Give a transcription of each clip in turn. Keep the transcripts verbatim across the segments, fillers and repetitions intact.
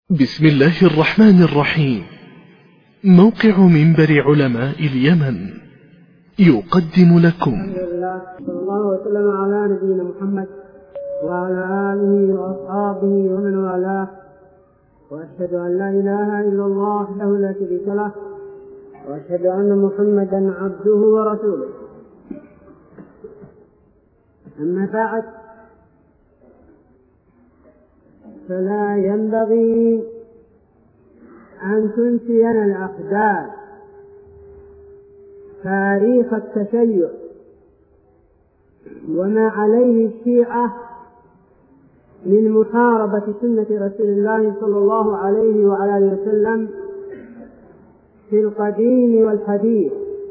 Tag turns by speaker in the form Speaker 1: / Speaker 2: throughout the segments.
Speaker 1: بسم الله الرحمن الرحيم. موقع منبر علماء اليمن يقدم لكم
Speaker 2: الحمد لله صلى الله وسلم على نبينا محمد وعلى آله وأصحابه ومن والاه، وأشهد أن لا إله إلا الله وحده لا شريك له، وأشهد أن محمدا عبده ورسوله. أما بعد، فلا ينبغي أن تنسينا الأحداث تاريخ التشيع وما عليه الشيعة من محاربة سنة رسول الله صلى الله عليه وعلى آله وسلم في القديم والحديث.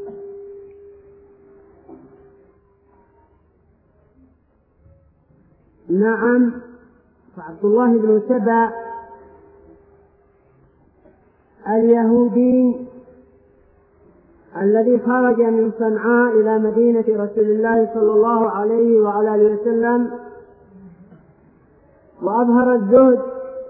Speaker 2: نعم، فعبد الله بن سبأ اليهودي الذي خرج من صنعاء إلى مدينة رسول الله صلى الله عليه وعلى آله وسلم وأظهر الزهد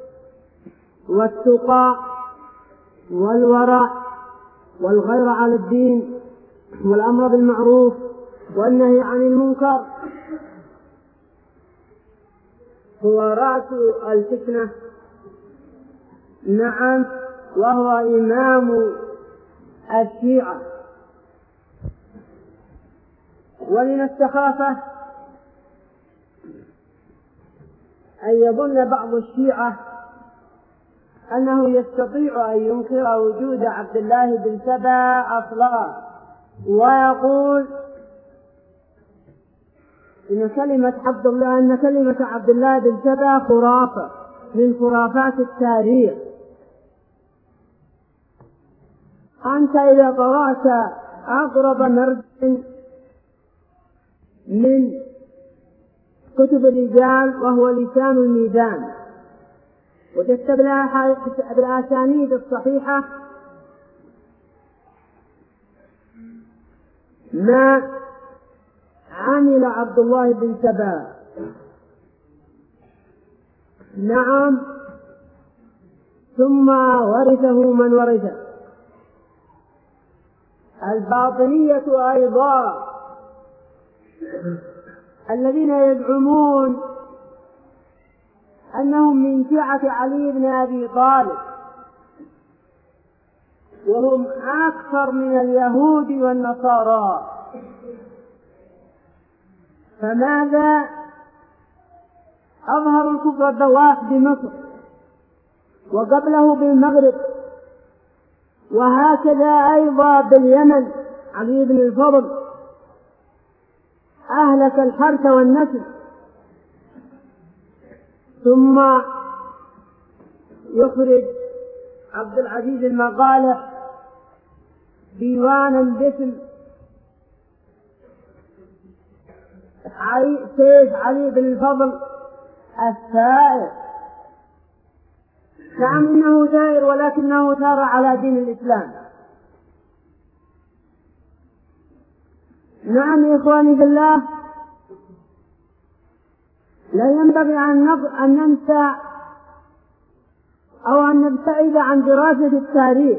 Speaker 2: والتقى والورع والغير على الدين والأمر بالمعروف والنهي عن المنكر، هو رأس الفتنة. نعم، وهو إمام الشيعة. ومن السخافة أن يظن بعض الشيعة أنه يستطيع أن ينكر وجود عبد الله بن سبأ أصلا، ويقول إن كلمة عبد الله أن كلمة عبد الله بن سبأ خرافة من خرافات التاريخ. أنت إذا قرأت أقرب مرد من كتب الرجال وهو لسان الميزان وتتبع بالأسانيد الصحيحة ما عمل عبد الله بن سبأ. نعم، ثم ورثه من ورثه. الباطنية أيضا الذين يزعمون أنهم من شيعة علي بن أبي طالب، وهم أكثر من اليهود والنصارى. فماذا أظهر الكفر البواح بمصر وقبله بالمغرب، وهكذا أيضا باليمن. علي بن الفضل أهلك الحرث والنسل، ثم يخرج عبد العزيز المقالح ديوانا باسم علي سيف علي بن الفضل الثائر. نعم، إنه ثائر ولكنه ثار على دين الإسلام. نعم يا إخواني في الله، لا ينبغي أن ننسى أو أن نبتعد عن دراسة التاريخ.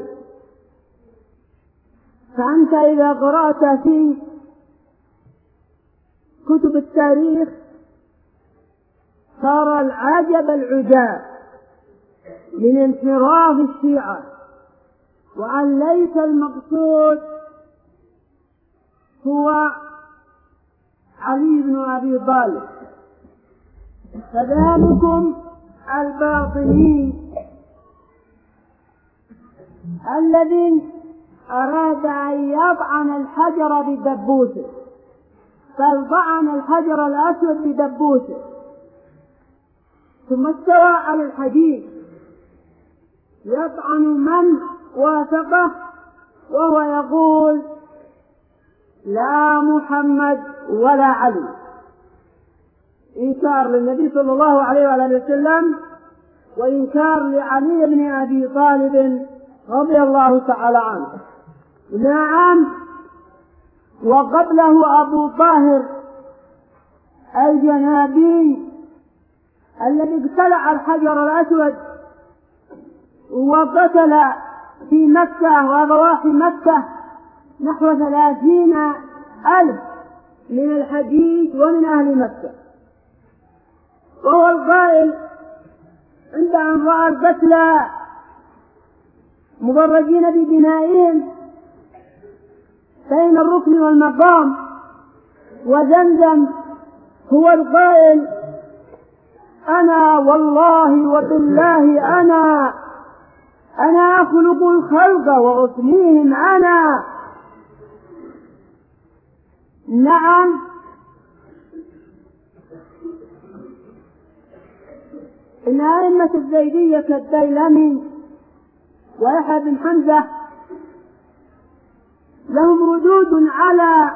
Speaker 2: فأنت إذا قرأت في كتب التاريخ صار العجب العجاب من انحراف الشيعة، وأن ليس المقصود هو علي بن أبي طالب. فذلكم الباطني الذي أراد أن يطعن الحجر بدبوسه، بل طعن الحجر الأسود بدبوسه ثم استوى على الحديد يطعن من وافقه، وهو يقول لا محمد ولا علي، إنكار للنبي صلى الله عليه وآله وسلم وإنكار لعلي بن أبي طالب رضي الله تعالى عنه. نعم، وقبله أبو طاهر الجنابي الذي ابتلع الحجر الأسود وقتل في مكة وضواحي مكة نحو ثلاثين ألف من الحجيج ومن أهل مكة، وهو القائل عند أن رأى القتلى مدرجين ببنائهم بين الركن والمقام وزمزم، هو القائل أنا والله وبالله أنا أنا أخلق الخلق وأسميهم أنا. نعم، إن أئمة الزيدية كالديلمي ويحيى بن حمزة لهم ردود على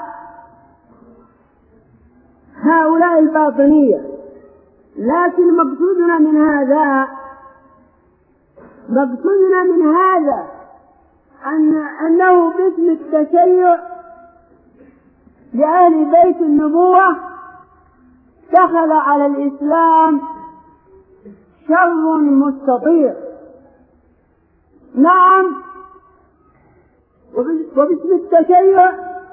Speaker 2: هؤلاء الباطنية، لكن مقصودنا من هذا مقصودنا من هذا أن أنه باسم التشيع لأهل بيت النبوة دخل على الإسلام شر مستطير. نعم، وباسم التشيع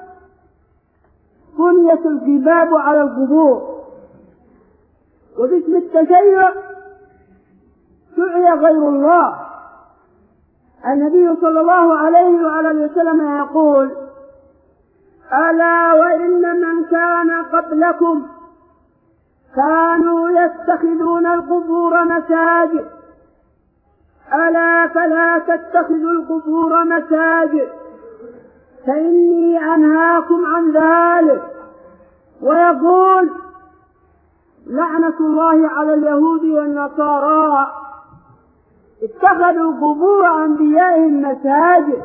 Speaker 2: بنيت الكباب على القبور، وباسم التشيع دعي غير الله. النبي صلى الله عليه وعلى وسلم يقول ألا وإن من كان قبلكم كانوا يتخذون القبور مساجد، ألا فلا تتخذوا القبور مساجد فإني أنهاكم عن ذلك. ويقول لعنة الله على اليهود والنصارى اتخذوا قبور أنبيائهم مساجد.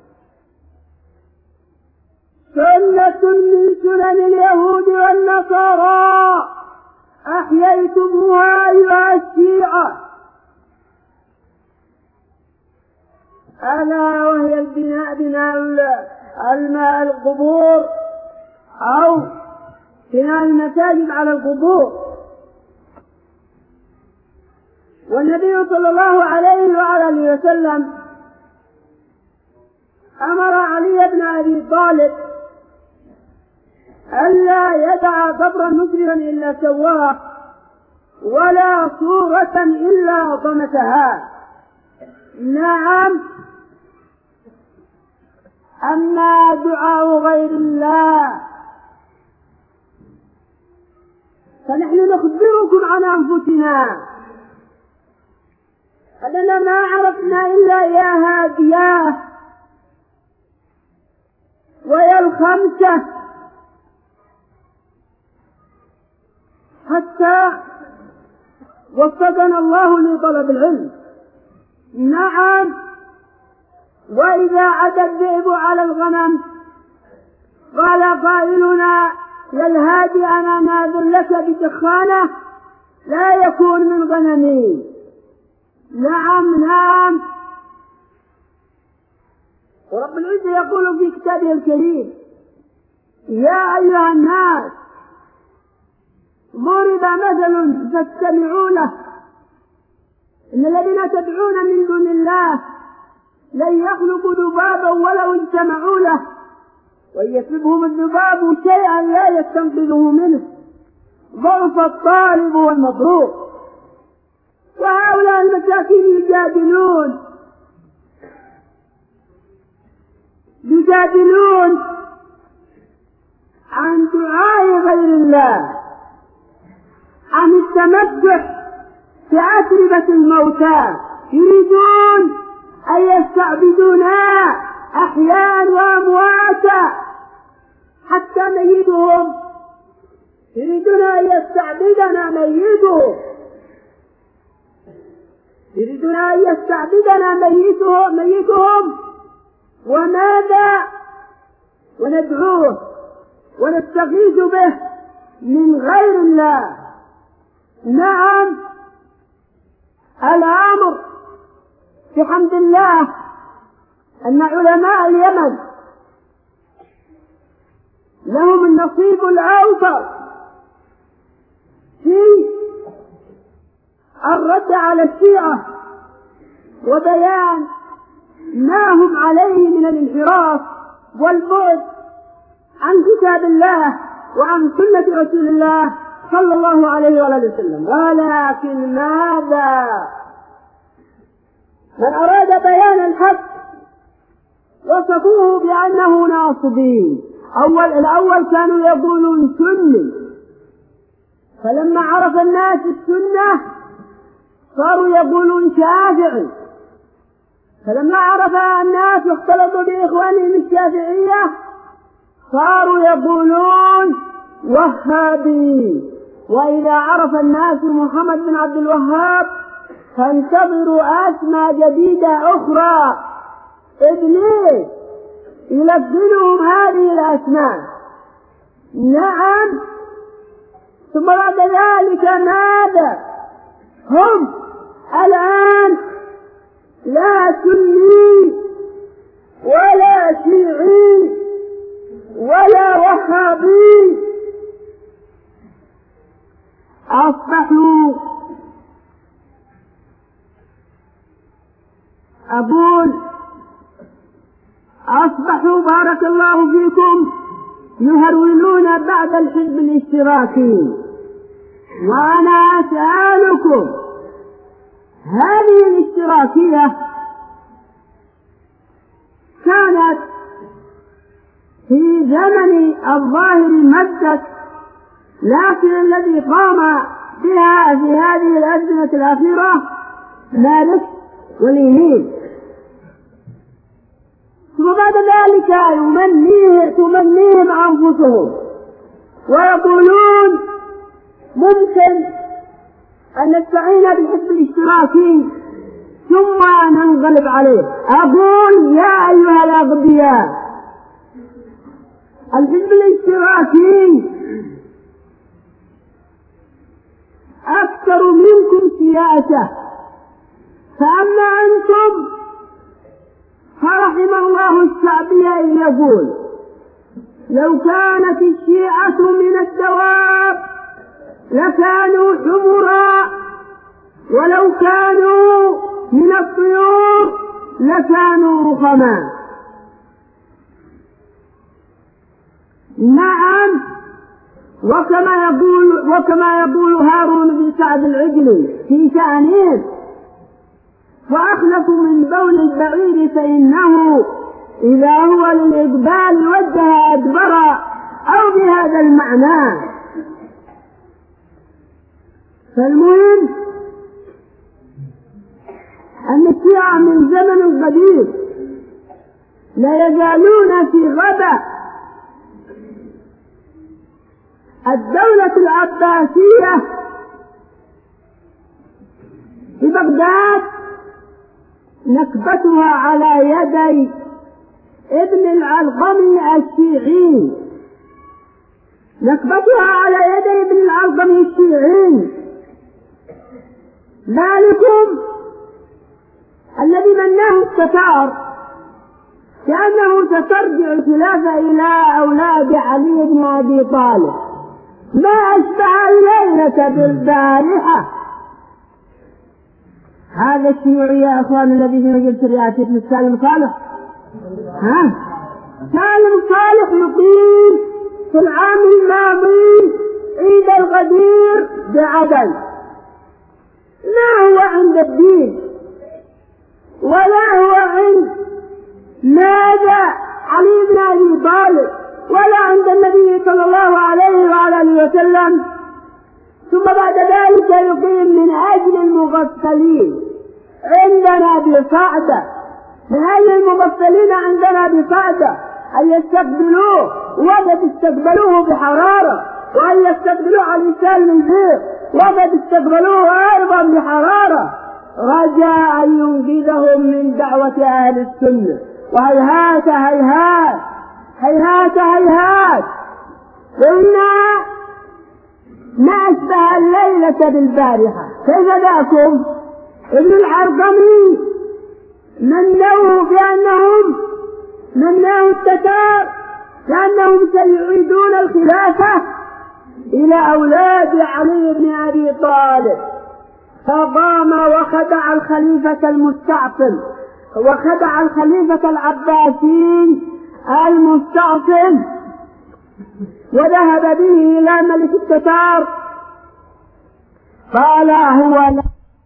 Speaker 2: سنة من سنن اليهود والنصارى أحييتموها أيها الشيعة، ألا وهي البناء بناء الماء القبور أو بناء المساجد على القبور. والنبي صلى الله عليه وآله وسلم أمر علي بن أبي طالب ألا يدع قبرا مسلما إلا سواه ولا صورة إلا طمسها. نعم، أما دعاء غير الله فنحن نخبركم عن أنفسنا أننا ما عرفنا إلا إياها هادياه ويا الخمسة حتى وفقنا الله لطلب العلم. نعم، وإذا عدا الذئب على الغنم قال قائلنا يا الهادي أنا ناذر لك بدخانة لا يكون من غنمي. نعم نعم، ورب العزة يقول في كتابه الكريم يا أيها الناس ضرب مثل فاستمعوا له إن الذين تدعون من دون الله لن يخلقوا ذبابا ولو اجتمعوا له وإن يسلبهم الذباب شيئا لا يستنقذه منه ضعف الطالب والمطلوب. وهؤلاء المساكين يجادلون يجادلون عن دعاء غير الله، عن التمسح بعتربة الموتى، يريدون أن يستعبدونا أحياء وأمواتا حتى ميتهم، يريدون أن يستعبدنا ميتهم، يريدون أن يستعبدنا ميتهم, ميتهم. وماذا وندعوه ونستغيث به من غير الله. نعم، الأمر بحمد الله أن علماء اليمن لهم النصيب الأوفر في الرد على الشيعة وبيان ما هم عليه من الانحراف والبعد عن كتاب الله وعن سنة رسول الله صلى الله عليه وآله وسلم. ولكن ماذا؟ من أراد بيان الحق وصفوه بأنه ناصبين. أول الأول كانوا يقولون سني، فلما عرف الناس السنة صاروا يقولون شافعي، فلما عرف الناس واختلطوا بإخوانهم الشافعية صاروا يقولون وهابي. وإذا عرف الناس محمد بن عبد الوهاب فانتظروا أسماء جديدة أخرى. إبليس يلقنهم هذه الأسماء. نعم. ثم بعد ذلك ماذا؟ هم الآن لا سني ولا شيعي ولا وهابي، أصبحوا أقول أصبحوا بارك الله فيكم يهرولون بعد الحزب الاشتراكي. وأنا أسألكم، هذه الاشتراكية كانت في زمن الظاهر مدت، لكن الذي قام بها في هذه الأزمنة الأخيرة مالك واليمين. وبعد ذلك يمنيه تمنيهم أنفسهم ويقولون ممكن أن نستعين بالحزب الاشتراكي ثم ننقلب عليه. أقول يا أيها الأغبياء، الحزب الاشتراكي أكثر منكم سياسة، فأما أنتم فرحم الله الشعبية إن يقول لو كانت الشيعة من الدواب لكانوا حمرا، ولو كانوا من الطيور لكانوا رخما. نعم. وكما يقول وكما يقول هارون بن سعد العجلي في شأنهم: وأخلف من بول البعير فإنه إذا هو للإقبال وجه أدبر، أو بهذا المعنى. فالمهم أن الشيعة من زمن قديم لا يزالون في غباء. الدولة العباسية في بغداد نكبتها على يدي ابن العلقمي الشيعي، نكبتها على يدي ابن العلقمي الشيعي. ذلكم الذي مناه التتار كأنه سترجع الخلافة إلى أولاد علي بن أبي طالب، ما أشبه الليلة بالبارحة. هذا الشيوعي يا أخوان الذي في مجلس الرئاسة ابن سالم صالح، ها سالم صالح يقيم في العام الماضي عيد الغدير بعدن. لا هو عند الدين ولا هو عند ماذا علي بن أبي طالب ولا عند النبي صلى الله عليه وآله وسلم. ثم بعد ذلك يقيم من أجل المغفلين عندنا بصعدة، من أجل المغفلين عندنا بصعدة أن يستقبلوه وقد استقبلوه بحرارة، وأن يستقبلوه على لسان البيت وقد استقبلوه أيضا بحرارة، رجاء أن ينقذهم من دعوة أهل السنة. وهيهات هيهات هيهات هيهات إنا ما أشبه الليلة بالبارحة. كيف ذاكم؟ ابن العرقمي منوه بأنهم مناه التتار لأنهم سيعيدون الخلافة إلى أولاد علي بن أبي طالب. فقام وخدع الخليفة المستعصم وخدع الخليفة العباسي المستعصم وذهب به إلى ملك التتار. قال هو لا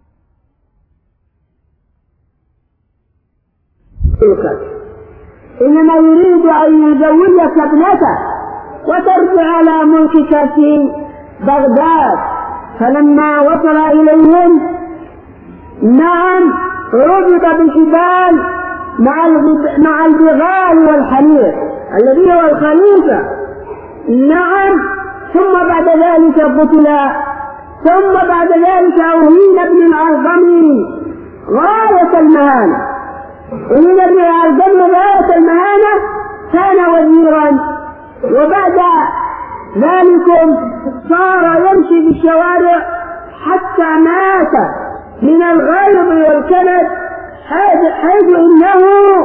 Speaker 2: إنما يريد أن يزوجك ابنته وترجع على ملكك في بغداد. فلما وصل إليهم نعم ربط بحبال مع مع البغال والحمير الذي هو الخليفة. نعم ثم بعد ذلك قتل. ثم بعد ذلك أهين ابن الأعظم غاية المهانة. أهين ابن الأعظم غاية المهانة كان وزيرا، وبعد ذلك صار يمشي في الشوارع حتى مات من الغيظ والكلد، حيث إنه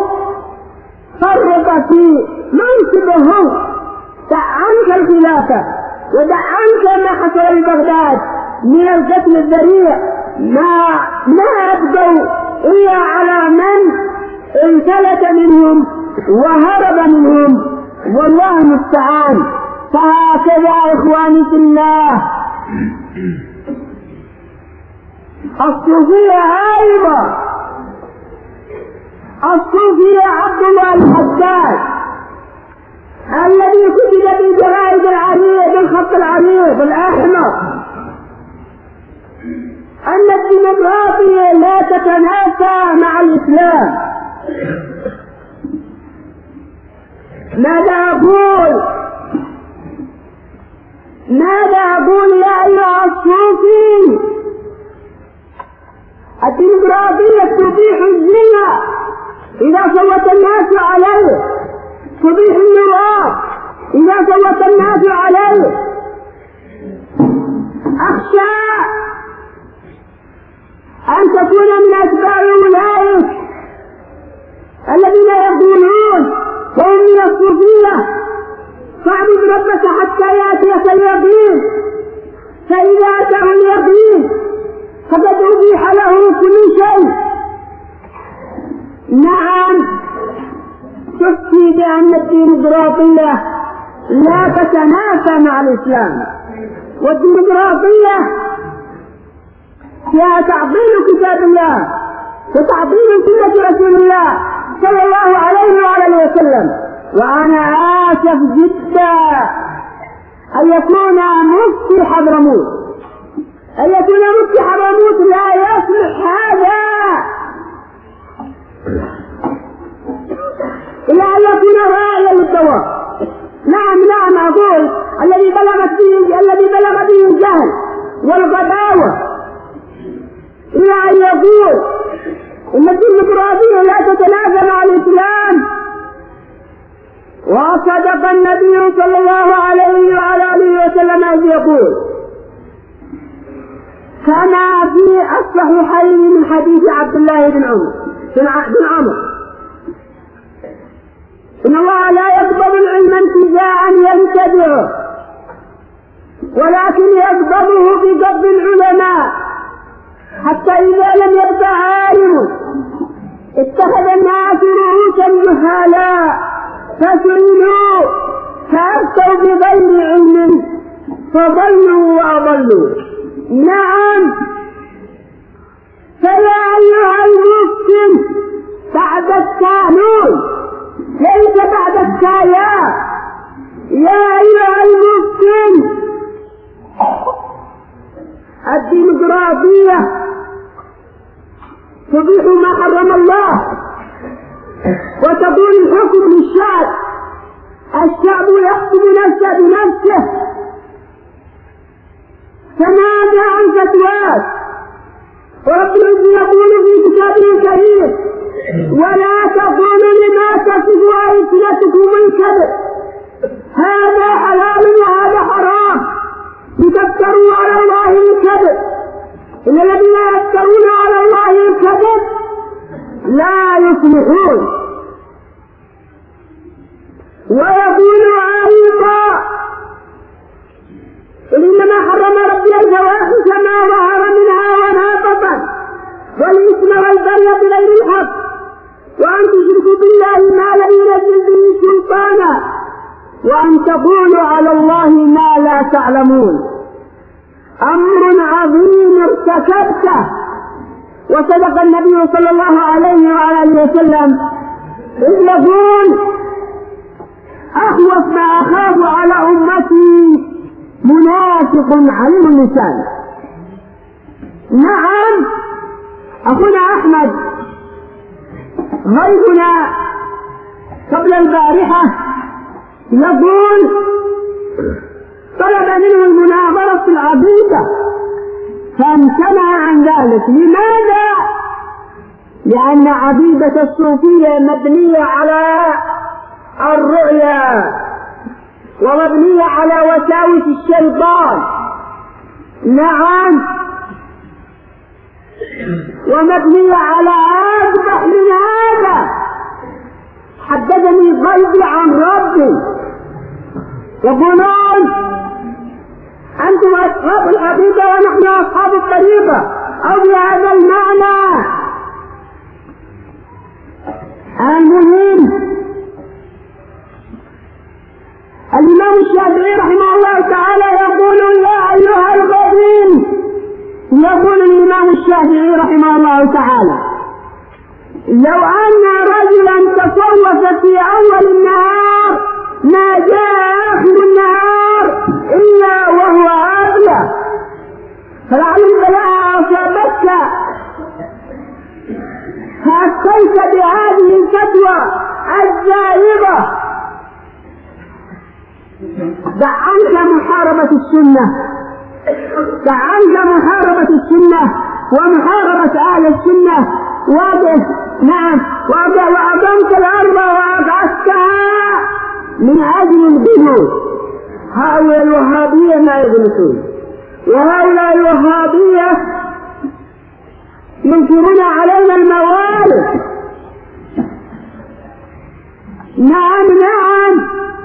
Speaker 2: فرط في منصبه. دع عنك الخلافة ودع عنك ما حصل في بغداد من القتل الذريع، ما ما أبقوا إلا على من انفلت منهم وهرب منهم، والله المستعان. فهكذا إخواني في الله الصوفية أيضا. الصوفية عبد الله الحداد الذي كتب بالجرائد العريض بالخط العريض الأحمر أن الديمقراطية لا تتنافى مع الإسلام. ماذا أقول؟ ماذا أقول يا أيها الصوفي؟ الديمقراطية تبيح الزنا إذا صوت الناس عليه، تبيح النظام إذا صوت الناس عليه. أخشى أن تكون من أتباع أولئك الذين يقولون وهم من الصوفية فاعبد ربك حتى يأتيك اليقين، فإذا أتاه اليقين فقد أبيح له كل شيء. نعم تفتي بأن الديمقراطية لا تتنافى مع الإسلام، والديمقراطية فيها تعطيل كتاب الله وتعطيل سنة رسول الله صلى الله عليه وآله وسلم. وأنا آسف جدا أن يكون مفتي حضرموت أن يكون مفتي حضرموت لا يصلح هذا إلا أن يكون راعيا للدواء. نعم نعم أقول الذي بلغت به الذي بلغ به الجهل والغباوة إلى أن يقول إن الديمقراطية لا تتنافى مع الإسلام. وصدق النبي صلى الله عليه وعلى آله وسلم إذ يقول كما في الصحيحين من حديث عبد الله بن عمر بن عمر إن الله لا يقبض العلم انتزاعا ينتزعه، ولكن يقبضه بقبض العلماء، حتى إذا لم يبق عالم اتخذ الناس رؤوسا جهالا فسئلوا فأفتوا بغير علم فضلوا وأضلوا. نعم فيا أيها المسلم بعد التانون ليس بعد التايات. يا أيها المسلم الديمقراطية تبيح ما حرم الله وتقول الحكم للشعب، الشعب يحكم نفسه بنفسه. فماذا عن فتوات؟ ورب العزة يقول في كتابه الكريم ولا تقولوا لما تصف ألسنتكم الكذب هذا حلال وهذا حرام لتفتروا على الله الكذب، إن الذين يفترون على الله الكذب لا يفلحون. ويقول أيضا إنما حرم ربي الفواحش ما ظهر منها وما الله بغير الحق وأن تشركوا بالله ما لم ينزل به سلطانا وأن تقولوا على الله ما لا تعلمون. أمر عظيم ارتكبته. وصدق النبي صلى الله عليه وآله وسلم إذ يقول أخوف ما أخاف على أمتي منافق علم اللسان. نعم أخونا أحمد ضيفنا قبل البارحة يقول طلب منه المناظرة في العقيدة فامتنع عن ذلك. لماذا؟ لأن عقيدة الصوفية مبنية على الرؤيا ومبنية على وساوس الشيطان. نعم ومبنية على أقبح من هذا. حدثني قلبي عن ربي يقولون أنتم أصحاب الحقيقة ونحن أصحاب الطريقة أو بهذا المعنى. المهم الإمام الشافعي رحمه الله تعالى يقول يا أيها الغافلين، يقول الإمام الشافعي رحمه الله تعالى لو أن رجلا تصوف في أول النهار ما جاء آخر النهار إلا وهو أغلى. فلعل البلاء أصابتك فأتيت بهذه الفتوى الزائغة. دع عنك محاربة السنة، دع عنك محاربة السنة ومحاربة أهل السنة. واضح؟ نعم. وأقمت الأرض وأقعدتها من أجل البنود. هؤلاء الوهابية ما يغلطون، وهؤلاء الوهابية ينكرون علينا الموارد. نعم نعم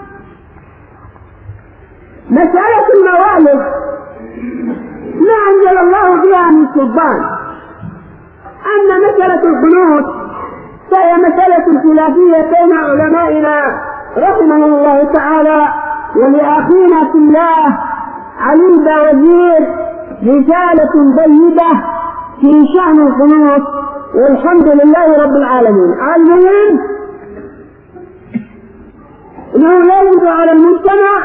Speaker 2: مسألة الموالد ما أنزل الله فيها من سلطان. أما مسألة القنوت فهي مسألة خلافية بين علمائنا رحمه الله تعالى. ولأخينا في الله علي وزير رسالة طيبة في شأن القنوت والحمد لله رب العالمين. المهم أنه يجب على المجتمع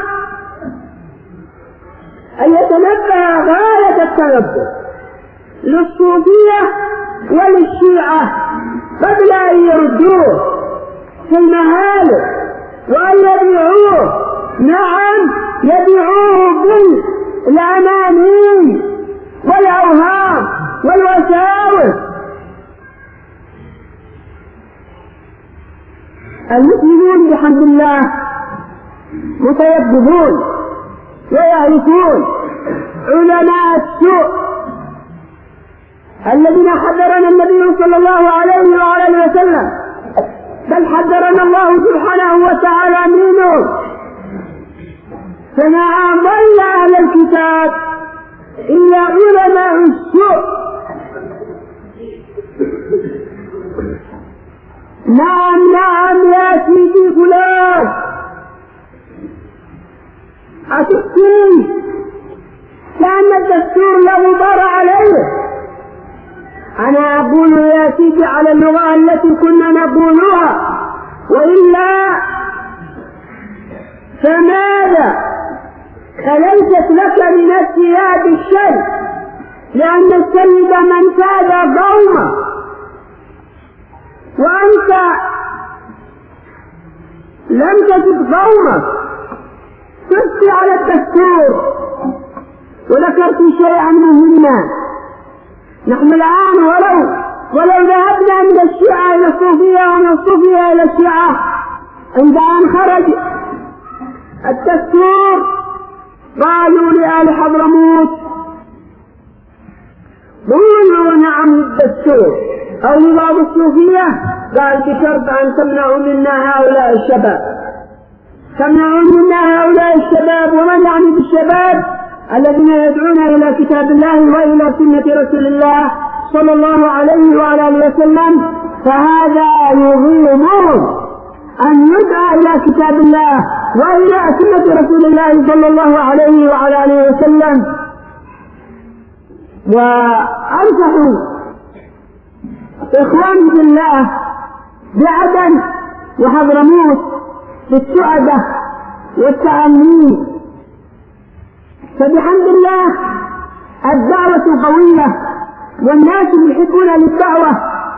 Speaker 2: أن يتنبه غاية التنبه للصوفية وللشيعة قبل أن يردوه في المهالك وأن يبيعوه. نعم يبيعوه بالأماني والأوهام والوساوس. المسلمون بحمد الله متيقظون ويعرفون علماء السوء الذين حذرنا النبي صلى الله عليه وآله وسلم، بل حذرنا الله سبحانه وتعالى منه. فما أضل أهل الكتاب إلا علماء السوء. نعم نعم يا سيدي فلان أتحكي كأن الدستور لا غبار عليه. أنا أقول يا سيدي على اللغة التي كنا نقولها، وإلا فماذا؟ فليست لك من الثياب الشيء، لأن السيد من ساد قومه، وأنت لم تجد قومك. تفتي على الدستور وذكرت شيئا مهما. نحن الآن ولو ولو ذهبنا من الشيعة إلى الصوفية ومن الصوفية إلى الشيعة، عند أن خرج الدستور قالوا لآل حضرموت قولوا نعم للدستور، أو لبعض الصوفية قال بشرط أن تمنعوا منا هؤلاء الشباب، تمنعوا منا هؤلاء الشباب. ومن يعني بالشباب؟ الذين يدعون إلى كتاب الله وإلى سنة رسول الله صلى الله عليه وعلى آله وسلم فهذا يغيظ أن يدعى إلى كتاب الله وإلى سنة رسول الله صلى الله عليه وعلى آله وسلم. وأنصح إخواني في الله بعدن وحضرموت بالسعدة والتأمين، فبحمد الله الدعوة قوية والناس يحبون للدعوة،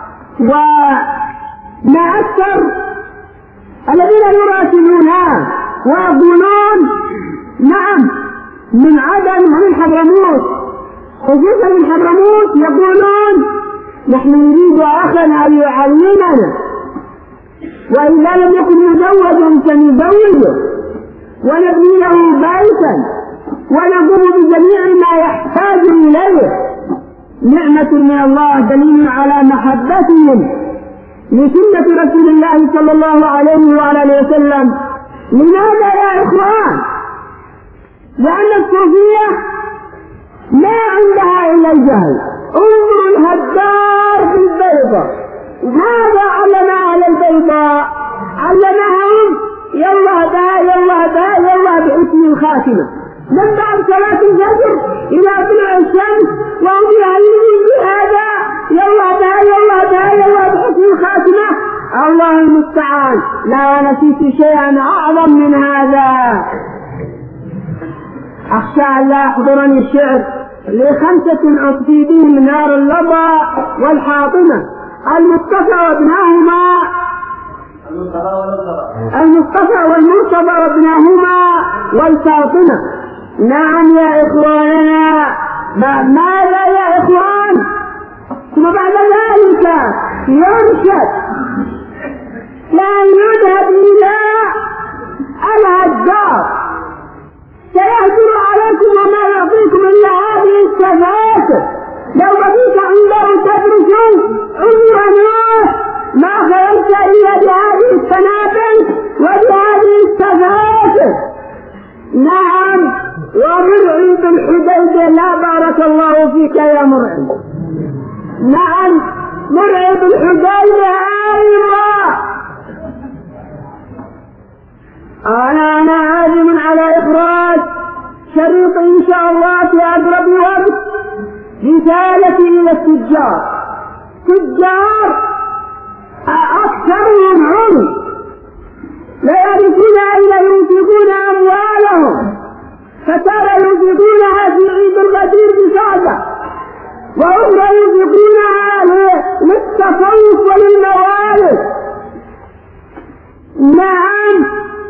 Speaker 2: وما أكثر الذين يراسلونها ويقولون نعم من عدن ومن حضرموت، خصوصا من حضرموت يقولون نحن نريد أخا يعلمنا، وإذا لم يكن مزوجا فنزوجه ونبني له بيتا ونقوم بجميع ما يحتاج إليه. نعمة من الله دليل على محبتهم لسنة رسول الله صلى الله عليه وعلى آله وسلم. لماذا يا إخوان؟ لأن الصوفية ما عندها إلا الجهل. انظروا الهدار في البيضة، ماذا علم على البيضاء؟ علمهم يلا با يلا با يلا باسم الخاتمة من بعد صلاة الفجر إلى طلوع الشمس وهم يعلمون بهذا يلا با يلا با يلا باسم الخاتمة. الله المستعان. لا نسيت شيئا أعظم من هذا. أخشى أن لا يحضرني الشعر لخمسة أطفي بهم نار اللظى والحاطمة المصطفى وابناهما المصطفى والمرتضى وابناهما والفاطمة. نعم يا إخواننا. ماذا يا إخوان؟ ثم بعد ذلك يرشد لا يذهب إلى الهدار سيهجر عليكم وما يعطيكم إلا هذه السفاسف. لو بقيت عنده تدرسوا عمره ما خرجت إلا بهذه السنابل وبهذه السفاسف. نعم. ومرعي بالحديدة لا بارك الله فيك يا مرعي. نعم مرعي بالحديدة. أيوة أنا أنا عازم على إخراج شريط إن شاء الله في أقرب وقت رسالتي إلى التجار. تجار أكثرهم علم لا يعرفون أين ينفقون أموالهم، فترى ينفقونها في عيد الغدير بصعدة، وأخرى ينفقونها للتصوف وللموالد. نعم.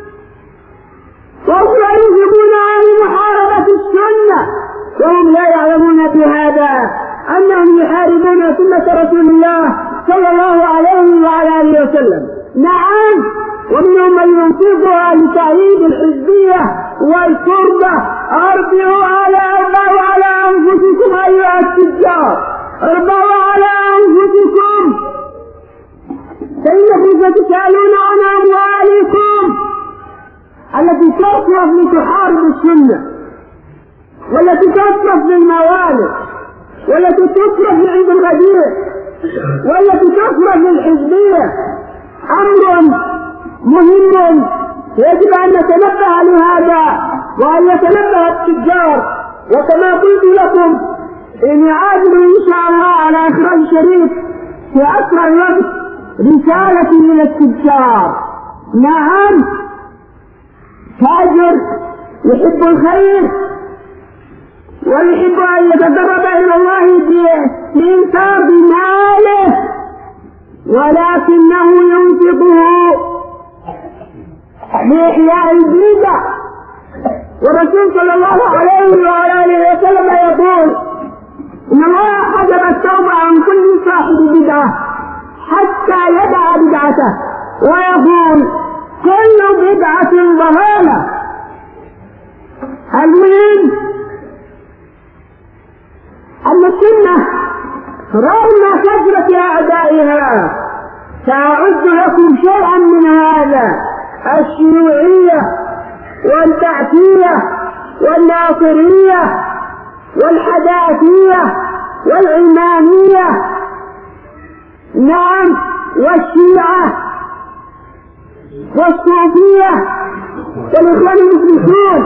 Speaker 2: وأخرى ينفقونها لمحاربة السنة وهم لا يعلمون بهذا أنهم يحاربون سنة رسول الله صلى الله عليه وعلى آله وسلم. نعم. ومنهم من ينفقها لتأييد الحزبية والقربة. اربعوا على اربعوا على أنفسكم أيها التجار، اربعوا على أنفسكم فإنكم ستسألون عن أموالكم التي تصرف لتحارب السنة، والتي تصرف للموالد، والتي تصرف لعيد الغدير، والتي تصرف للحزبية. أمر مهم يجب أن نتنبه لهذا وأن يتنبه التجار. وكما قلت لكم إني عازم إن شاء الله على إخراج شريف في أسرع وقت رسالة من التجار. نعم. تاجر يحب الخير ويحب أن يتقرب إلى الله بإنفاق ماله، ولكنه ينفقه لإحياء البدع. والرسول صلى الله عليه وآله وسلم يقول إن الله حجب التوبة عن كل صاحب بدعة حتى يدع بدعته، ويقول كل بدعة ضلالة. المهم أن السنة رغم كثرة أعدائها سأعد لكم شيئا من هذا: الشيوعية والبعثية والناصرية والحداثية والعلمانية، نعم، والشيعة والصوفية والإخوان المسلمون،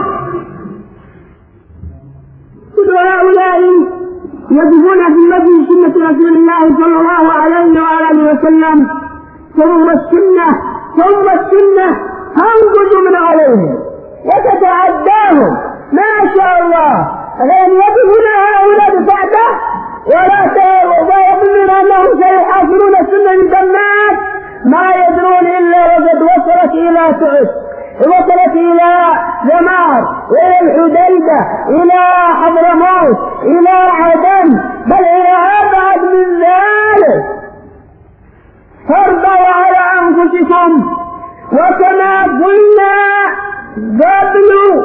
Speaker 2: كل هؤلاء يقفون في مجلس سنة رسول الله صلى الله عليه وآله وسلم، ثم السنة ثم السنة تنقذ من عليهم وتتعداهم ما شاء الله، لأن يقفون هؤلاء بسعده ولا يظنون أنهم سيحاصرون السنة من الناس، ما يدرون إلا وقد وصلت إلى تعس، وصلت إلى ذمار، إلى الحديدة، إلى حضرموت، إلى عدن، بل إلى أبعد من ذلك. فارضوا على أنفسكم، وكما قلنا قبل،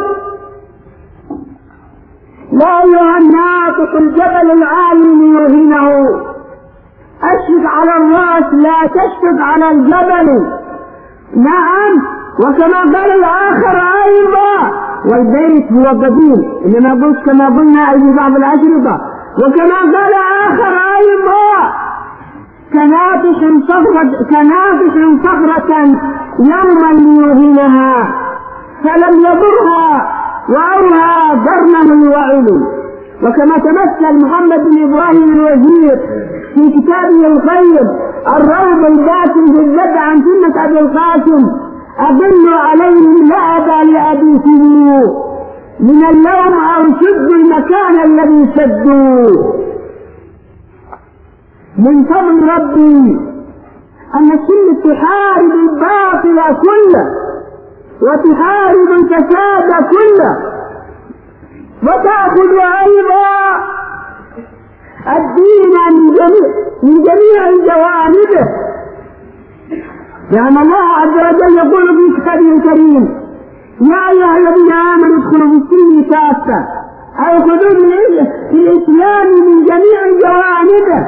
Speaker 2: لا أيها الناطق الجبل العالي يرهنه، أشفق على الرأس لا تشفق على الجبل. نعم، وكما قال الآخر أيضا، والبيت هو قديم، إنما قلت كما قلنا في بعض الأشرطة، وكما قال آخر أيضا كنافش صخرة كنافش صخرة يوما ليرهنها فلم يضرها وأوها قرنه وعلو. وكما تمثل محمد بن إبراهيم الوزير في كتابه القيم الروض الباسم في الذب عن سنة أبي القاسم: أضل عليهم لأبا لأبي سنو من اللوم أو شدوا المكان الذي سدوا. من فضل ربي أن السنة تحارب الباطل كله وتحارب الفساد كله، وتأخذ أيضا الدين من جميع, من جميع جوانبه، لأن الله عز وجل يقول في كتابه الكريم: يا أيها الذين آمنوا ادخلوا في السلم كافة، أي خذوا في الإسلام من جميع جوانبه.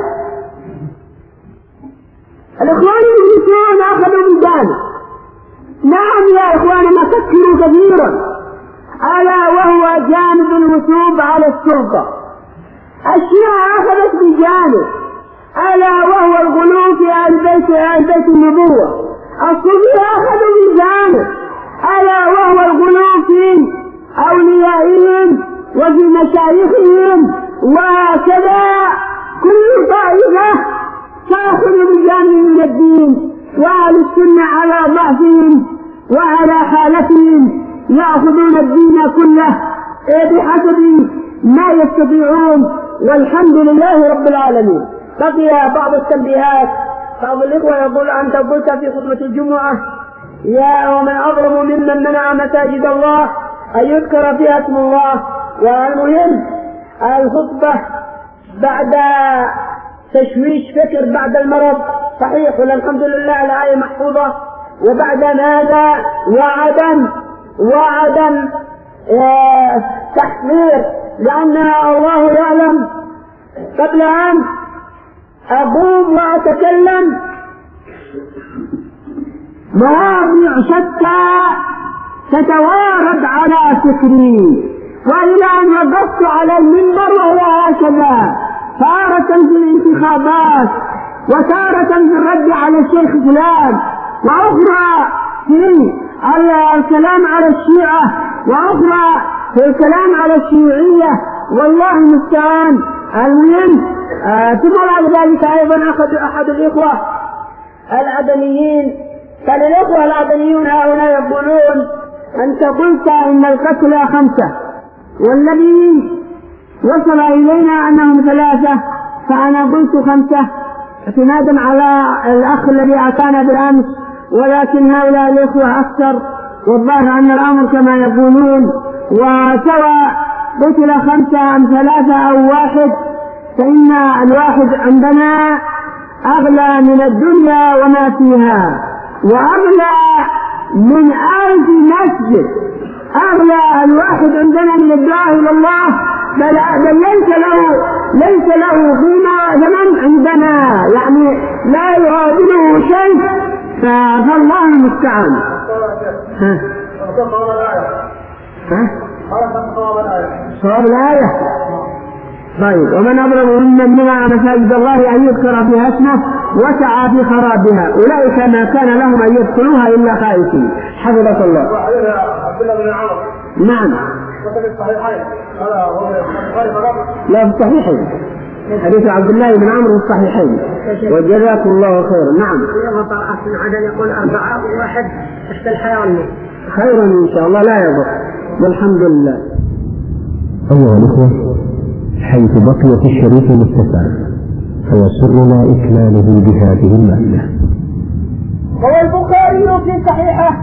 Speaker 2: الإخوان المسلمون أخذوا بجانب، نعم يا إخواننا فكروا كثيرا، ألا وهو جانب الوثوب على السلطة. الشيعة أخذت بجانب، ألا وهو الغلو في أهل بيت أهل بيت النبوة. الصوفية أخذوا بجانب، ألا وهو الغلو في أوليائهم وفي مشايخهم، وكذا كل طائفة تأخذ بجانب من الدين، وأهل السنة على ضعفهم وعلى حالتهم يأخذون الدين كله بحسب ما يستطيعون، والحمد لله رب العالمين. بقي بعض التنبيهات. بعض الإخوة يقول: أنت قلت في خطبة الجمعة: يا ومن أظلم ممن منع مساجد الله أن يذكر فيها اسم الله. والمهم الخطبة بعد تشويش فكر بعد المرض صحيح، والحمد لله الآية محفوظة. وبعد ماذا؟ وعدم وعدم اه تحذير، لأن الله يعلم. قبل أن أقوم وأتكلم مواضيع شتى تتوارد على فكري، وإلى أن وقفت على المنبر وهو هكذا، تارة في الانتخابات، وتارة في الرد على الشيخ فلان، وأخرى في الكلام على الشيعة، وأخرى في الكلام على الشيوعية، والله المستعان. المهم ثم بعد ذلك أيضا أخذ أحد الإخوة العدنيين، قال: الإخوة العدنيون هؤلاء يقولون أنت قلت إن القتلى خمسة، والذي وصل إلينا أنهم ثلاثة، فأنا قلت خمسة اعتمادا على الأخ الذي أتانا بالأمس، ولكن هؤلاء الإخوة أكثر، والظاهر أن الأمر كما يقولون. وسواء قتل خمسة أم ثلاثة أو واحد، فإن الواحد عندنا أغلى من الدنيا وما فيها، وأغلى من ألف مسجد. أغلى الواحد عندنا من الدعاء إلى الله، بل ليس له ليس له فيما ثمن عندنا، يعني لا يعادله شيء، فالله المستعان. ها ها صواب الآية طيب. ومن أظلم ممن منع مساجد الله أن يذكر فيها اسمه وسعى في خرابها أولئك ما كان لهم أن يدخلوها إلا خائفين. حفظك الله. نعم. لا في الصحيحين حديث عبد الله بن عمرو في الصحيحين وجزاكم الله خيرا. نعم.
Speaker 3: يقول أربعة وواحد تحت الحيوان
Speaker 2: خيرا إن شاء الله لا يضر والحمد لله.
Speaker 4: أيها الأخوة، حيث بقي في الشريف متسع فيسرنا إكماله بهذه المادة.
Speaker 3: روى البخاري في صحيحه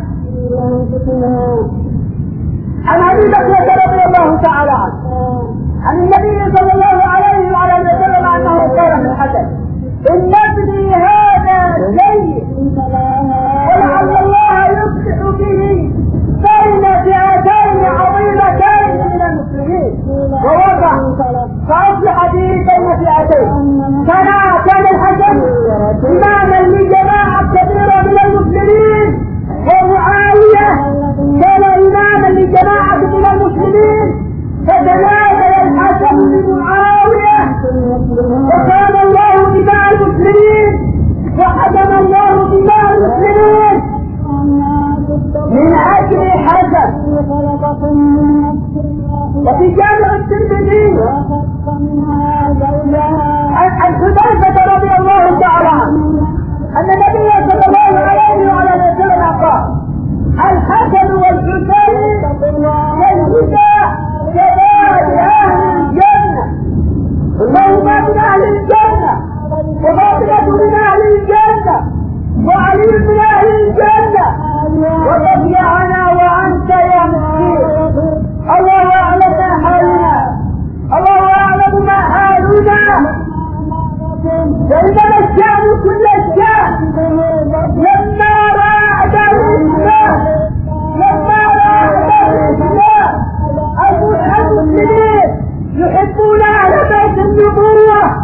Speaker 3: عن أبي بكر رضي الله تعالى عنه عن النبي صلى الله عليه وعلى آله وسلم أنه قال في الحديث: إن ابني هذا سيء ولعل الله يصلح به بين فئتين عظيمتين من المسلمين ووضع فأصلح به بين فئتين. كان كان الحسن إماما لجماعة كبيرة من المسلمين ومعاوية كان إماما لجماعة من المسلمين فتنازل الحسن لمعاوية وكان الله دماء المسلمين وحكم الله دماء المسلمين من أجل حسن. وفي جامع الترمذي عن حذيفة رضي الله تعالى عنه أن النبي صلى الله عليه وعلى آله وسلم قال: الحسن والحسين والهدى شباب أهل الجنة وهما من أهل الجنة وفاطمة من أهل الجنة وعلي من أهل الجنة وبقي أنا وأنت يا مسكين. الله أعلم ما حالنا، الله أعلم ما حالنا. فإنما الشأن كل الشأن لما راد الإسلام لما راد الإسلام المسلمين يحبون أهل بيت النبوة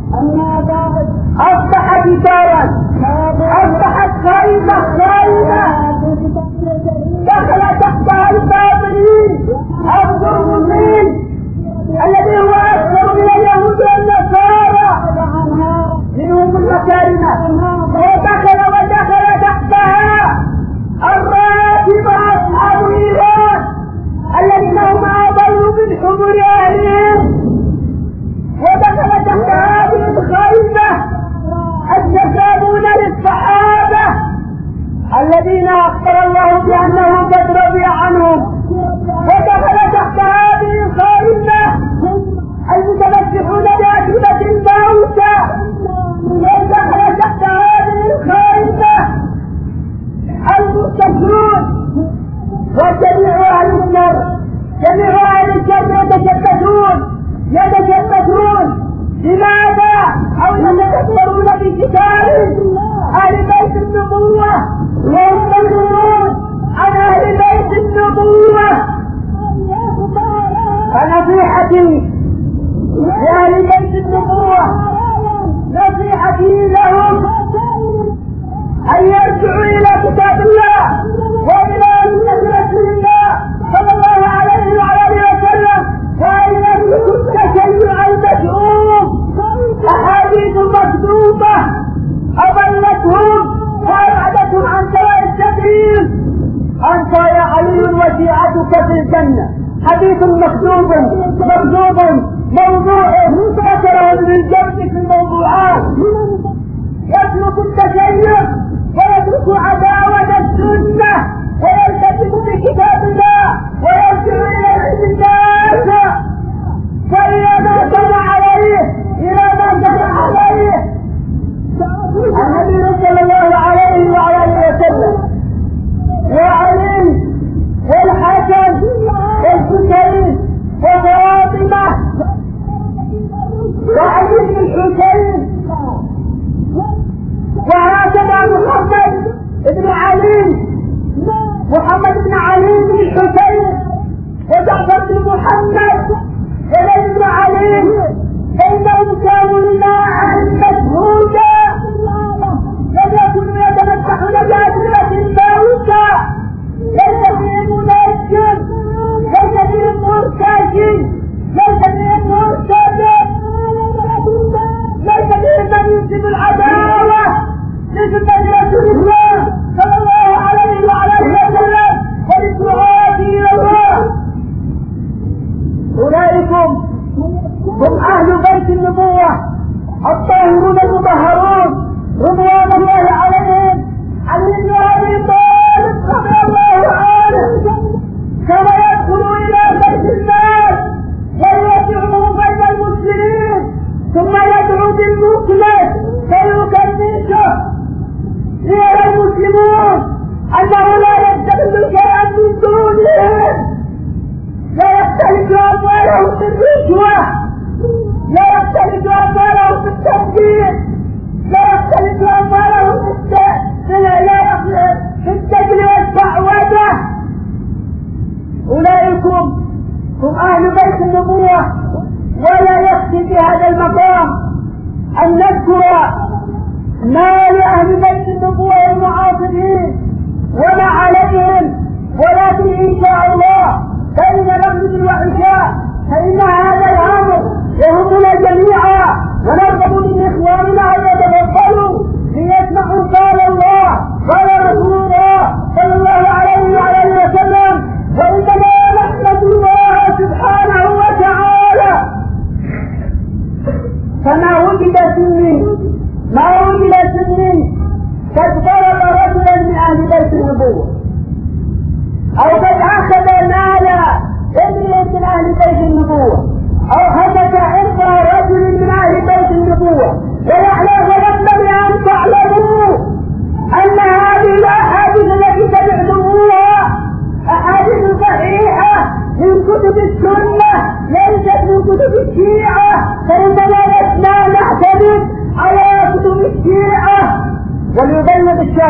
Speaker 3: أصبح كتابا أصبحت خائمة خائمة دخل تحتها الباطلين الظلمين الذي هو أكثر من اليهود والنصارى منهم المكارمة ودخل ودخل تحتها الراتب أصحاب إيران الذين هم أضلوا من حضور أهلهم ودخل تحت هذه الخيمة التسامون للصحابة الذين أخبر الله بأنه قد رضي عنهم ودخل تحت هذه الخيمة المتمسكون بأجوبة الموتى ودخل تحت هذه الخيمة المستشرون وجميع أهل النار جميع أهل الشر يتشبثون يتشبثون لماذا؟ أو يتكبرون بكتاب أهل بيت النبوة وهم ممنوعون عن أهل بيت النبوة. فنصيحتي لأهل بيت النبوة نصيحتي لهم أن يرجعوا إلى كتاب الله وإلى سنة رسول الله صلى الله عليه وعلى آله وسلم وأن يتركوا التشيع المشؤوم. أحاديث مكذوبة أضلتهم وأبعدتهم عن سواء السبيل. أنت يا علي وشيعتك في الجنة حديث مكذوب مكذوب موضوع ذكره ابن الجوزي في الموضوعات. يترك التشيع ويترك عداوة السنة ويلتزم بكتاب الله ويرجع إلى علم الناس فإلى ما كان عليه إلى ما كان عليه النبي صلى الله عليه وعلى آله وسلم وعلي والحسن والحسين وفاطمة وعلي بن الحسين وهكذا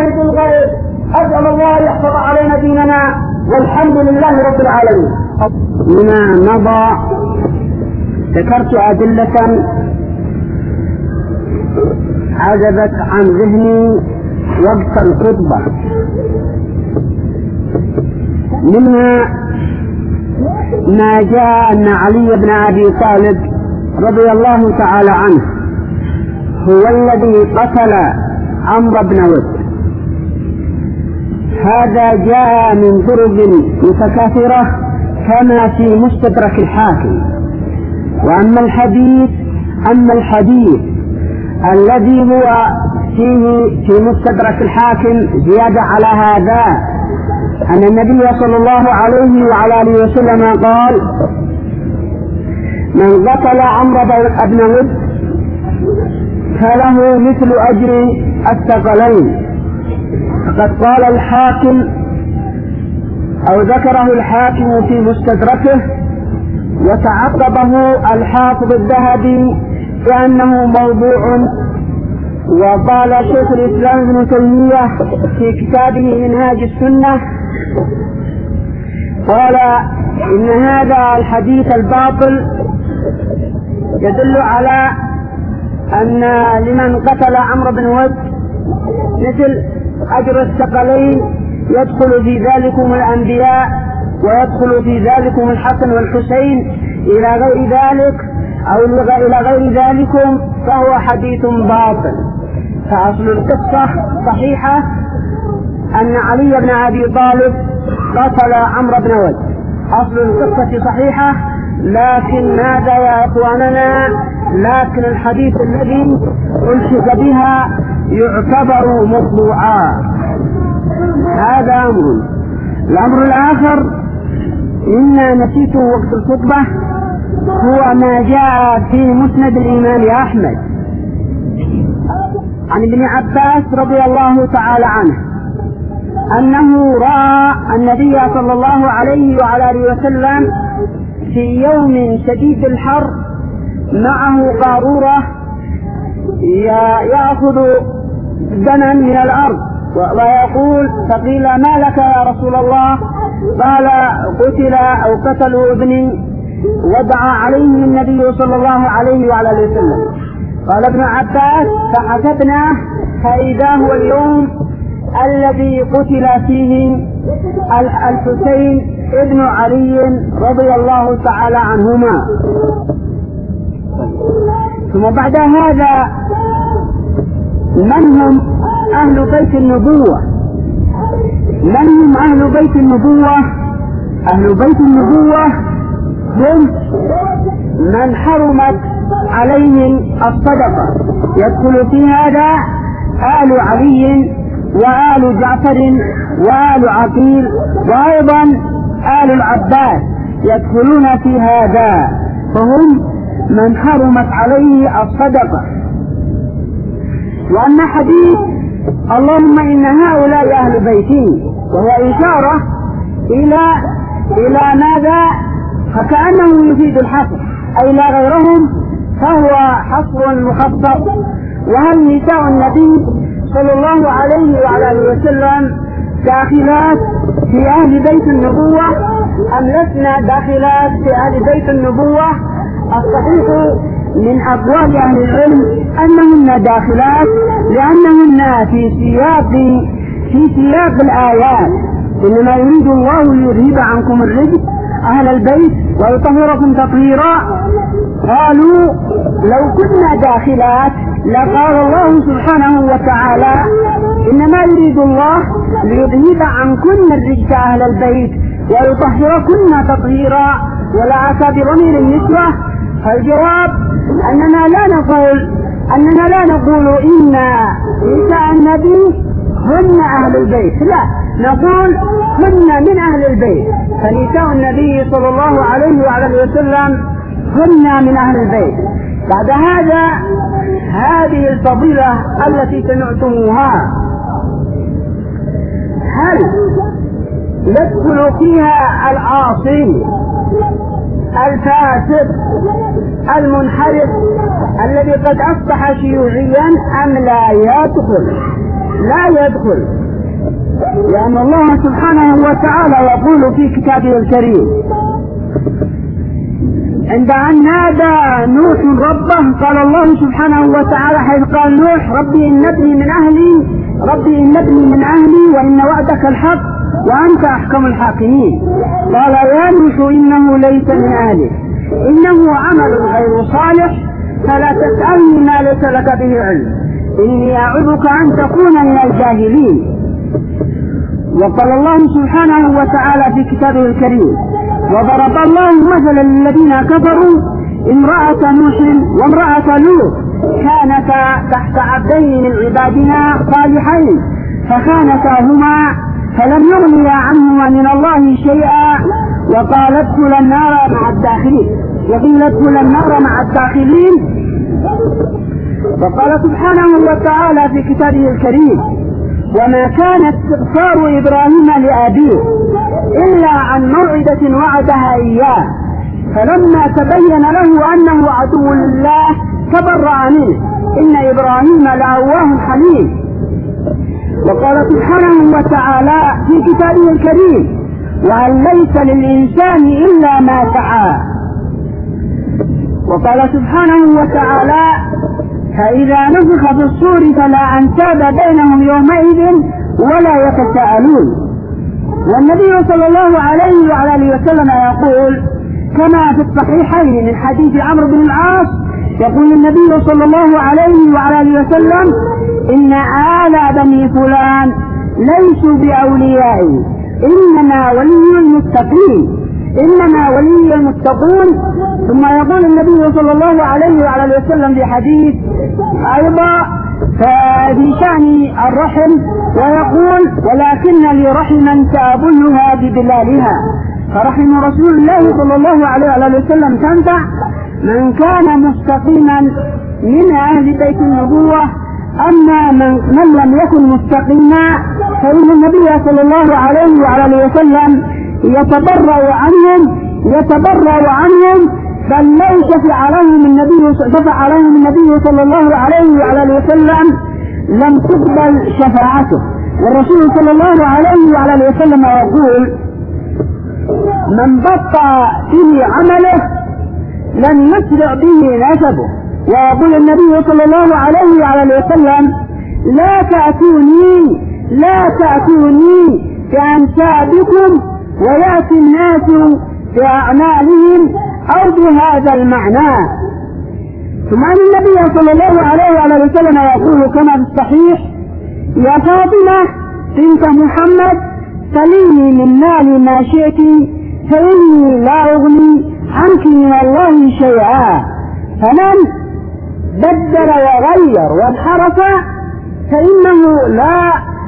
Speaker 3: شاهد الغيب. أسأل الله يحفظ علينا ديننا والحمد لله رب العالمين.
Speaker 2: لما مضى ذكرت أدلة عجبت عن ذهني وقت الخطبة، منها ما جاء أن علي بن أبي طالب رضي الله تعالى عنه هو الذي قتل عمرو بن ود. هذا جاء من طرق متكاثرة كما في مستدرك الحاكم. وأما الحديث أما الحديث الذي هو فيه في مستدرك الحاكم زيادة على هذا أن النبي صلى الله عليه وعلى آله وسلم قال: من قتل عمرو بن ود فله مثل أجر الثقلين. فقد قال الحاكم أو ذكره الحاكم في مستدركه، وتعقبه الحافظ الذهبي بأنه موضوع. وقال شيخ الإسلام ابن تيمية في كتابه منهاج السنة قال إن هذا الحديث الباطل يدل على أن لمن قتل عمرو بن ود مثل أجر الثقلين، يدخل في ذلكم الأنبياء ويدخل في ذلكم الحسن والحسين إلى غير ذلك أو إلى غير ذلكم، فهو حديث باطل. فأصل القصة صحيحة أن علي بن أبي طالب قتل عمرو بن ود، أصل القصة صحيحة. لكن ماذا يا إخواننا؟ لكن الحديث الذي ألحق بها يعتبر مطبوعا. هذا أمر. الأمر الآخر مما نسيته وقت الخطبة هو ما جاء في مسند الإمام أحمد عن ابن عباس رضي الله تعالى عنه أنه رأى النبي صلى الله عليه وعلى آله وسلم في يوم شديد الحر معه قارورة يأخذ دما من الأرض ويقول: فقيل: ما لك يا رسول الله؟ قال: قتل أو قتلوا ابني. ودعا عليه النبي صلى الله عليه وعلى آله وسلم. قال ابن عباس: فحسبناه فإذا هو اليوم الذي قتل فيه الحسين ابن علي رضي الله تعالى عنهما. ثم بعد هذا من هم أهل بيت النبوة؟ من هم أهل بيت النبوة؟ أهل بيت النبوة هم من حرمت عليهم الصدقة، يدخل في هذا آل علي وآل جعفر وآل عقيل وأيضا آل العباس يدخلون في هذا، فهم من حرمت عليه الصدقة. وأما حديث اللهم إن هؤلاء أهل بيتي وهو إشارة إلى إلى ماذا؟ فكأنه يفيد الحصر، أي لا غيرهم، فهو حصر مخصص. وهل نساء النبي صلى الله عليه وعلى آله وسلم داخلات في أهل بيت النبوة أم لسنا داخلات في أهل بيت النبوة؟ الصحيح من أقوال أهل العلم أنهن داخلات، لأنهن في سياق في سياق الآيات: إنما يريد الله ليذهب عنكم الرجس أهل البيت ويطهركم تطهيرا. قالوا: لو كنا داخلات لقال الله سبحانه وتعالى: إنما يريد الله ليذهب عنكن الرجس أهل البيت ويطهركن تطهيرا، ولا أتى بضمير النسوة. فالجواب أننا لا نقول أننا لا نقول إن نساء النبي هن أهل البيت، لا، نقول هن من أهل البيت. فنساء النبي صلى الله عليه وعلى وسلم هن من أهل البيت. بعد هذا هذه الفضيلة التي سمعتموها هل يدخل فيها العاصي الفاسد المنحرف الذي قد أصبح شيوعيا أم لا يدخل؟
Speaker 3: لا يدخل، لأن الله سبحانه وتعالى يقول في كتابه الكريم عند أن نادى نوح ربه قال الله سبحانه وتعالى حيث قال نوح ربي إن ابني من أهلي ربي إن ابني من أهلي وإن وعدك الحق وأنت أحكم الحاكمين. قال يا نوح إنه ليس من أهلك إنه عمل غير صالح فلا تسألني ما ليس لك به علم إني أعظك أن تكون من الجاهلين. وقال الله سبحانه وتعالى في كتابه الكريم وضرب الله مثلا للذين كفروا امرأة نوح وامرأة لوط كانتا تحت عبدين من عبادنا صالحين فخانتاهما فلم يغنيا عنهما من الله شيئا وقال ادخلا النار مع الداخلين وقيل ادخلا النار مع الداخلين. وقال سبحانه وتعالى في كتابه الكريم وما كان استغفار إبراهيم لأبيه إلا عن موعدة وعدها إياه فلما تبين له أنه عدو لله تبرأ منه إن إبراهيم لأواه حليم. وقال سبحانه وتعالى في كتابه الكريم وهل ليس للإنسان إلا ما سعى. وقال سبحانه وتعالى فإذا نفخ في الصور فلا أنساب بينهم يومئذ ولا يتساءلون. والنبي صلى الله عليه وعلى آله وسلم يقول كما في الصحيحين من حديث عمرو بن العاص يقول النبي صلى الله عليه وعلى آله وسلم إن آل بني فلان ليسوا بأوليائي إنما ولي المتقين إنما ولي المتقون. ثم يقول النبي صلى الله عليه وعلى آله وسلم في حديث أيضا في شأن الرحم ويقول ولكن لي رحما سأبلها ببلالها فرحم رسول الله صلى الله عليه وعلى آله وسلم تنفع من كان مستقيما من أهل بيت النبوة. أما من, من لم يكن مستقيما فإن النبي صلى الله عليه وعلى آله وسلم يتبرأ عنهم يتبرأ عنهم بل لو شفع لهم النبي شفع لهم النبي صلى الله عليه وعلى آله وسلم لم تقبل شفاعته. والرسول صلى الله عليه وعلى آله وسلم يقول من بطأ في عمله لن يسرع به نسبه. ويقول النبي صلى الله عليه وعلى آله وسلم لا تأتوني لا تأتوني بأنسابكم ويأتي الناس بأعمالهم أو بهذا المعنى. ثم أن النبي صلى الله عليه وعلى وسلم يقول كما في الصحيح يا فاطمة بنت محمد سليني من مالي ما شئت فإني لا أغني عنك من الله شيئا. فمن بدل وغير وانحرف فإنه لا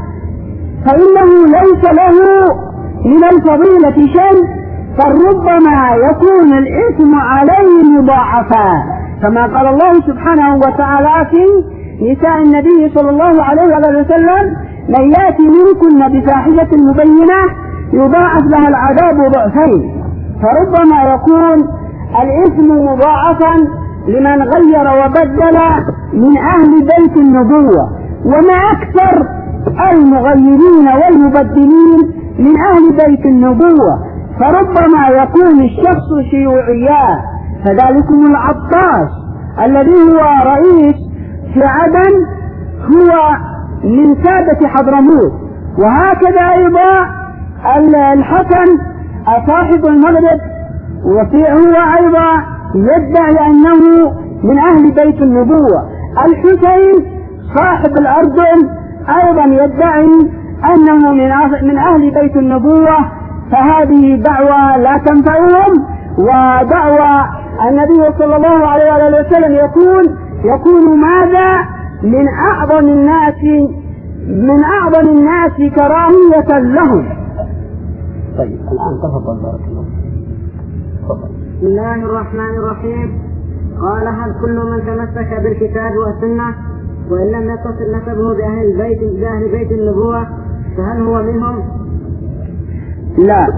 Speaker 3: فإنه ليس له من الفضيلة شيء فربما يكون الإثم عليه مضاعفا كما قال الله سبحانه وتعالى في نساء النبي صلى الله عليه وسلم من يأتي منكن بفاحشة مبينة يضاعف لها العذاب ضعفين فربما يكون الإثم مضاعفا لمن غير وبدل من أهل بيت النبوة. وما أكثر المغيرين والمبدلين من أهل بيت النبوة فربما يكون الشخص شيوعيا فذلكم العطاس الذي هو رئيس في عدن هو من سادة حضرموت. وهكذا أيضا الحسن صاحب المغرب وهو أيضا يدعي أنه من أهل بيت النبوة. الحسين صاحب الأردن أيضا يدعي أنه من أهل بيت النبوة. فهذه دعوة لا تنفعهم ودعوة النبي صلى الله عليه وسلم يقول يكون ماذا من أعظم الناس من أعظم الناس كراهية لهم.
Speaker 4: طيب الآن تفضل بارك الله.
Speaker 2: بسم الله الرحمن الرحيم. قال هل كل من تمسك بالكتاب والسنة وإن لم يتصل نسبه بأهل بيت بأهل بيت النبوة فهل هو منهم؟
Speaker 3: لا،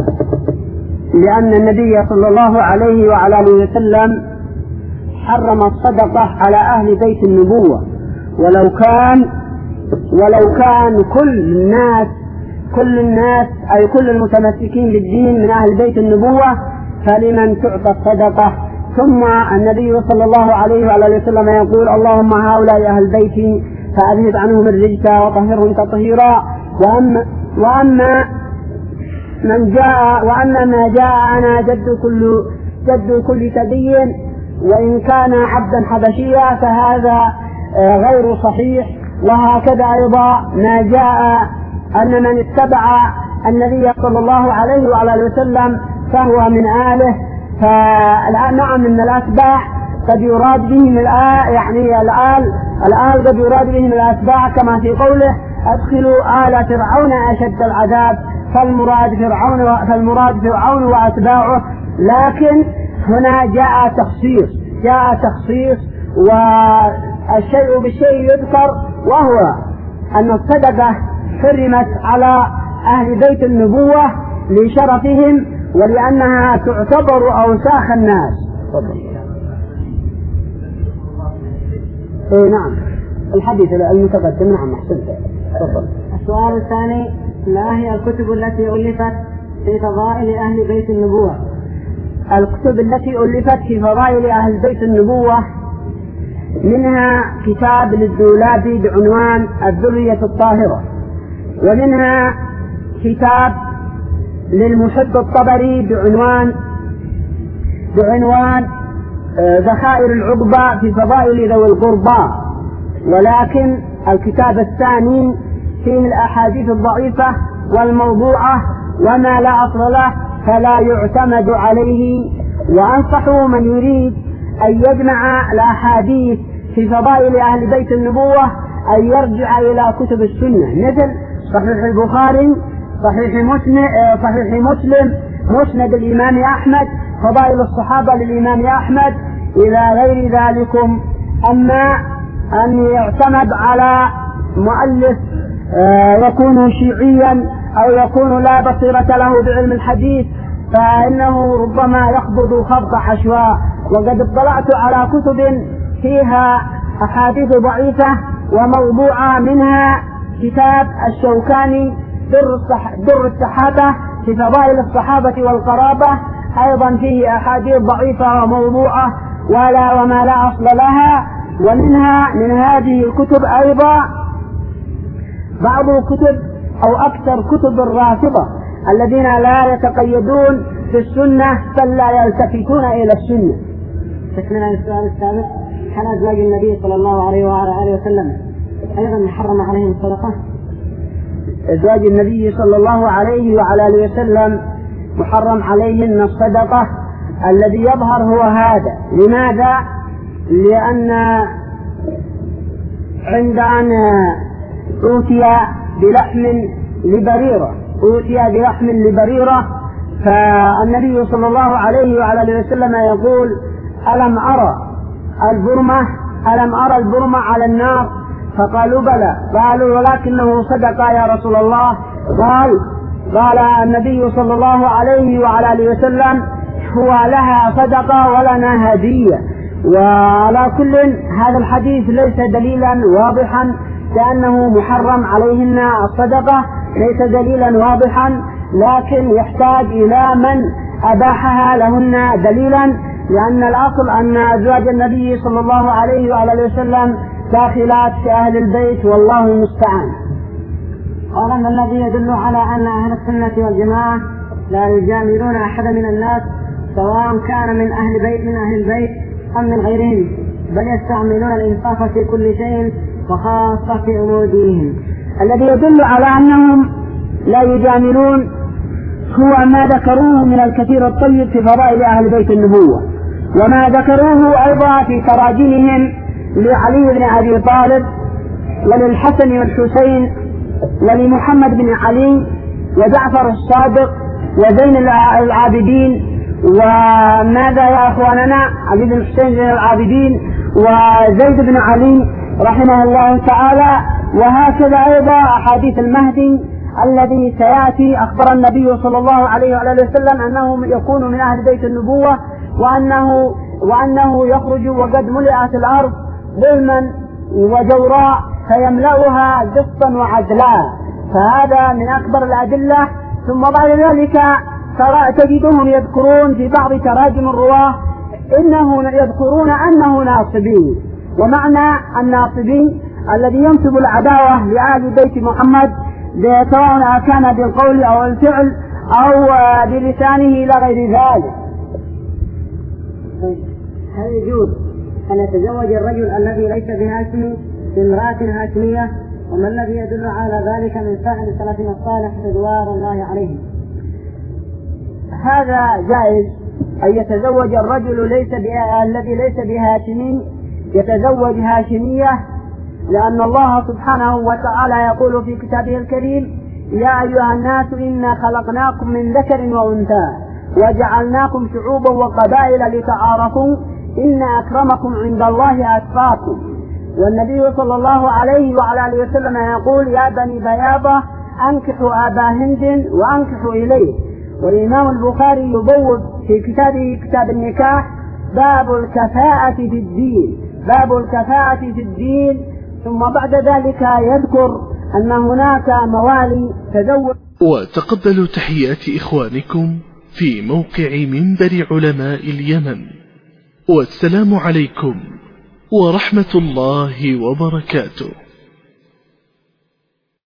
Speaker 3: لأن النبي صلى الله عليه وعلى آله وسلم حرم الصدقة على أهل بيت النبوة ولو كان ولو كان كل الناس كل الناس أي كل المتمسكين بالدين من أهل بيت النبوة فلمن تعطى الصدقة. ثم النبي صلى الله عليه وعلى وسلم يقول اللهم هؤلاء أهل بيتي فأذهب عنهم الرجس وطهرهم تطهيرا. وأما, وأما من جاء وأما ما جاء أنا جد كل جد كل تدي وإن كان عبدا حبشيا فهذا غير صحيح. وهكذا أيضا ما جاء أن من اتبع النبي صلى الله عليه وعلى وسلم فهو من آله. فنعم من الأتباع قد يراد بهم الآل يعني الآل الآل قد يراد بهم الأتباع كما في قوله أدخلوا آل فرعون أشد العذاب، فالمراد فرعون فالمراد فرعون وأتباعه. لكن هنا جاء تخصيص جاء تخصيص والشيء بالشيء يذكر، وهو أن الصدقة حرمت على أهل بيت النبوة لشرفهم ولأنها تعتبر أوساخ الناس. إيه نعم الحديث المتقدم. نعم أحسنت. تفضل.
Speaker 2: السؤال الثاني: ما هي الكتب التي ألفت في فضائل أهل بيت النبوة؟
Speaker 3: الكتب التي ألفت في فضائل أهل بيت النبوة منها كتاب للدولابي بعنوان الذرية الطاهرة، ومنها كتاب للمحب الطبري بعنوان بعنوان ذخائر العقبة في فضائل ذوي القربى. ولكن الكتاب الثاني فيه الأحاديث الضعيفة والموضوعة وما لا أصل له فلا يعتمد عليه. وأنصح من يريد أن يجمع الأحاديث في فضائل أهل بيت النبوة أن يرجع إلى كتب السنة مثل صحيح البخاري، صحيح مسلم، صحيح مسلم، مسند الإمام أحمد، فضائل الصحابة للإمام أحمد إلى غير ذلكم. أما أن يعتمد على مؤلف يكون شيعيا أو يكون لا بصيرة له بعلم الحديث فإنه ربما يخبط خبط عشواء. وقد اطلعت على كتب فيها أحاديث ضعيفة وموضوعة، منها كتاب الشوكاني در الصحابة في فضائل الصحابة والقرابة، أيضا فيه أحاديث ضعيفة وموضوعة ولا وما لا أصل لها. ومنها من هذه الكتب أيضا بعض كتب أو أكثر كتب الرافضة الذين لا يتقيدون في السنة بل لا يلتفتون إلى السنة.
Speaker 2: تكملة السؤال السابق: هل أزواج النبي صلى الله عليه وعلى آله وسلم أيضا محرم عليهم الصدقة؟
Speaker 3: أزواج النبي صلى الله عليه وعلى آله وسلم محرم عليهن الصدقة. الذي يظهر هو هذا. لماذا؟ لأن عند أن أوتي بلحم لبريرة أوتي بلحم لبريرة فالنبي صلى الله عليه وعلى آله وسلم يقول: ألم أرى البرمة ألم أرى البرمة على النار؟ فقالوا: بلى. قالوا: ولكنه صدق يا رسول الله. قال قال النبي صلى الله عليه وعلى آله وسلم: هو لها صدقة ولنا هدية. وعلى كل هذا الحديث ليس دليلا واضحا لأنه محرم عليهن الصدقة، ليس دليلا واضحا، لكن يحتاج إلى من أباحها لهن دليلا، لأن الأصل أن أزواج النبي صلى الله عليه وعلى وسلم داخلات في أهل البيت والله المستعان.
Speaker 2: قال: ما الذي يدل على أن أهل السنة والجماعة لا يجاملون أحد من الناس سواء كان من أهل بيت من أهل البيت أم من غيرهم، بل يستعملون الإنصاف في كل شيء وخاصة في أمور دينهم؟
Speaker 3: الذي يدل على أنهم لا يجاملون هو ما ذكروه من الكثير الطيب في فضائل أهل بيت النبوة، وما ذكروه أيضا في تراجمهم لعلي بن أبي طالب وللحسن والحسين ولمحمد بن علي وجعفر الصادق وزين العابدين. وماذا يا أخواننا؟ علي بن حسين زين العابدين وزيد بن علي رحمه الله تعالى. وهكذا أيضا أحاديث المهدي الذي سيأتي. أخبر النبي صلى الله عليه وعلى وسلم أنه يكون من أهل بيت النبوة وأنه, وأنه يخرج وقد ملئت الأرض ظلما وجوراء فيملأها قسطا وعدلا، فهذا من أكبر الأدلة. ثم بعد ذلك ترى تجدهم يذكرون في بعض تراجم الرواة إنه يذكرون أنه ناصبي، ومعنى الناصبي الذي ينصب العداوة لآل بيت محمد سواء كان بالقول أو الفعل أو بلسانه إلى غير ذلك.
Speaker 2: هل يجوز أن يتزوج الرجل الذي ليس بهاشمي بامرأة هاشمية؟ وما الذي يدل على ذلك من سائر سلفنا الصالح رضوان الله عليهم؟
Speaker 3: هذا جائز أن يتزوج الرجل ليس الذي ليس بهاشمي يتزوج هاشمية، لأن الله سبحانه وتعالى يقول في كتابه الكريم: يا أيها الناس إنا خلقناكم من ذكر وأنثى وجعلناكم شعوبا وقبائل لتعارفوا إن أكرمكم عند الله أتقاكم. والنبي صلى الله عليه وعلى آله وسلم يقول: يا بني بياضة أنكحوا أبا هند وأنكحوا إليه. والإمام البخاري يبوب في كتابه كتاب النكاح باب الكفاءة في الدين باب الكفاءة في الدين ثم بعد ذلك يذكر أن هناك موالي تزوج.
Speaker 1: وتقبلوا تحيات إخوانكم في موقع منبر علماء اليمن، والسلام عليكم ورحمة الله وبركاته.